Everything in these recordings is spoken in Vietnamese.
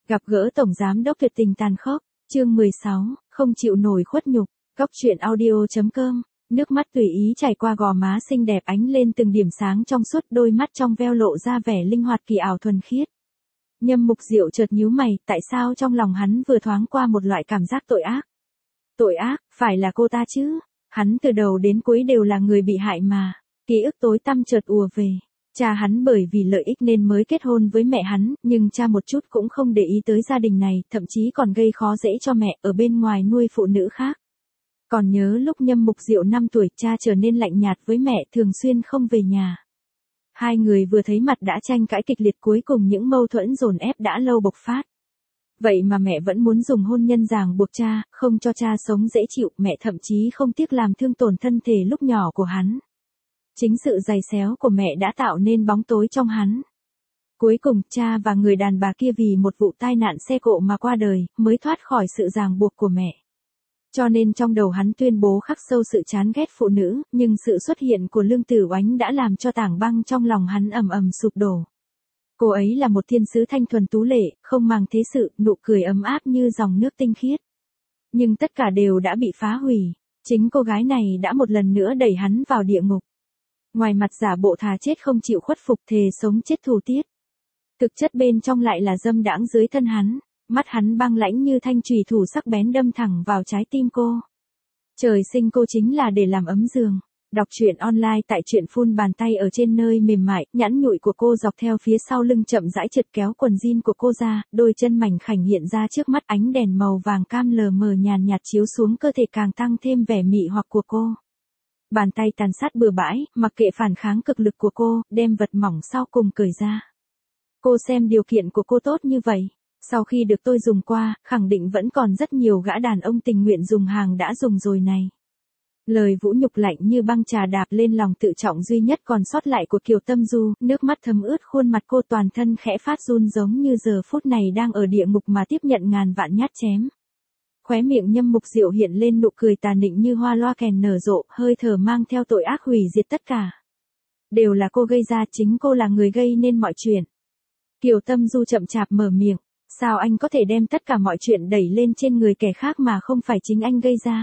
Gặp gỡ Tổng Giám đốc tuyệt tình tàn khốc, chương 16, không chịu nổi khuất nhục, Góc truyện audio.com, nước mắt tùy ý chảy qua gò má xinh đẹp ánh lên từng điểm sáng trong suốt, đôi mắt trong veo lộ ra vẻ linh hoạt kỳ ảo thuần khiết. Nhâm Mục Diệu chợt nhíu mày, tại sao trong lòng hắn vừa thoáng qua một loại cảm giác tội ác. Tội ác, phải là cô ta chứ, hắn từ đầu đến cuối đều là người bị hại mà, ký ức tối tăm chợt ùa về. Cha hắn bởi vì lợi ích nên mới kết hôn với mẹ hắn, nhưng cha một chút cũng không để ý tới gia đình này, thậm chí còn gây khó dễ cho mẹ ở bên ngoài nuôi phụ nữ khác. Còn nhớ lúc Nhâm Mục Diệu 5 tuổi, cha trở nên lạnh nhạt với mẹ, thường xuyên không về nhà. Hai người vừa thấy mặt đã tranh cãi kịch liệt, cuối cùng những mâu thuẫn dồn ép đã lâu bộc phát. Vậy mà mẹ vẫn muốn dùng hôn nhân ràng buộc cha, không cho cha sống dễ chịu, mẹ thậm chí không tiếc làm thương tổn thân thể lúc nhỏ của hắn. Chính sự giày xéo của mẹ đã tạo nên bóng tối trong hắn. Cuối cùng, cha và người đàn bà kia vì một vụ tai nạn xe cộ mà qua đời, mới thoát khỏi sự ràng buộc của mẹ. Cho nên trong đầu hắn tuyên bố khắc sâu sự chán ghét phụ nữ, nhưng sự xuất hiện của Lương Tử Oánh đã làm cho tảng băng trong lòng hắn ầm ầm sụp đổ. Cô ấy là một thiên sứ thanh thuần tú lệ, không màng thế sự, nụ cười ấm áp như dòng nước tinh khiết. Nhưng tất cả đều đã bị phá hủy. Chính cô gái này đã một lần nữa đẩy hắn vào địa ngục. Ngoài mặt giả bộ thà chết không chịu khuất phục, thề sống chết thù tiết. Thực chất bên trong lại là dâm đãng dưới thân hắn, mắt hắn băng lãnh như thanh chùy thủ sắc bén đâm thẳng vào trái tim cô. Trời sinh cô chính là để làm ấm giường. Đọc truyện online tại truyện phun bàn tay ở trên nơi mềm mại, nhẵn nhụi của cô dọc theo phía sau lưng chậm rãi trượt kéo quần jean của cô ra, đôi chân mảnh khảnh hiện ra trước mắt, ánh đèn màu vàng cam lờ mờ nhàn nhạt chiếu xuống cơ thể càng tăng thêm vẻ mị hoặc của cô. Bàn tay tàn sát bừa bãi, mặc kệ phản kháng cực lực của cô, đem vật mỏng sau cùng cởi ra. Cô xem điều kiện của cô tốt như vậy. Sau khi được tôi dùng qua, khẳng định vẫn còn rất nhiều gã đàn ông tình nguyện dùng hàng đã dùng rồi này. Lời vũ nhục lạnh như băng trà đạp lên lòng tự trọng duy nhất còn sót lại của Kiều Tâm Du, nước mắt thấm ướt khuôn mặt cô, toàn thân khẽ phát run giống như giờ phút này đang ở địa ngục mà tiếp nhận ngàn vạn nhát chém. Khóe miệng Nhâm Mục Diệu hiện lên nụ cười tà nịnh như hoa loa kèn nở rộ, hơi thở mang theo tội ác hủy diệt tất cả. Đều là cô gây ra, chính cô là người gây nên mọi chuyện. Kiều Tâm Du chậm chạp mở miệng, sao anh có thể đem tất cả mọi chuyện đẩy lên trên người kẻ khác mà không phải chính anh gây ra?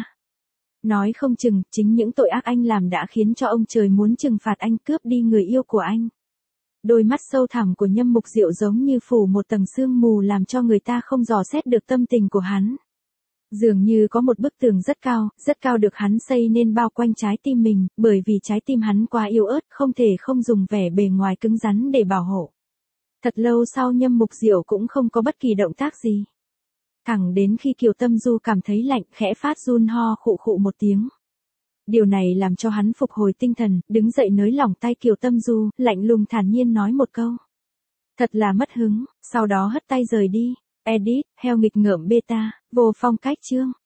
Nói không chừng, chính những tội ác anh làm đã khiến cho ông trời muốn trừng phạt anh, cướp đi người yêu của anh. Đôi mắt sâu thẳm của Nhâm Mục Diệu giống như phủ một tầng sương mù làm cho người ta không dò xét được tâm tình của hắn. Dường như có một bức tường rất cao được hắn xây nên bao quanh trái tim mình, bởi vì trái tim hắn quá yếu ớt, không thể không dùng vẻ bề ngoài cứng rắn để bảo hộ. Thật lâu sau Nhâm Mục Diệu cũng không có bất kỳ động tác gì. Thẳng đến khi Kiều Tâm Du cảm thấy lạnh, khẽ phát run ho khụ khụ một tiếng. Điều này làm cho hắn phục hồi tinh thần, đứng dậy nới lỏng tay Kiều Tâm Du, lạnh lùng thản nhiên nói một câu. Thật là mất hứng, sau đó hất tay rời đi. Edit, heo nghịch ngợm beta, vô phong cách chương.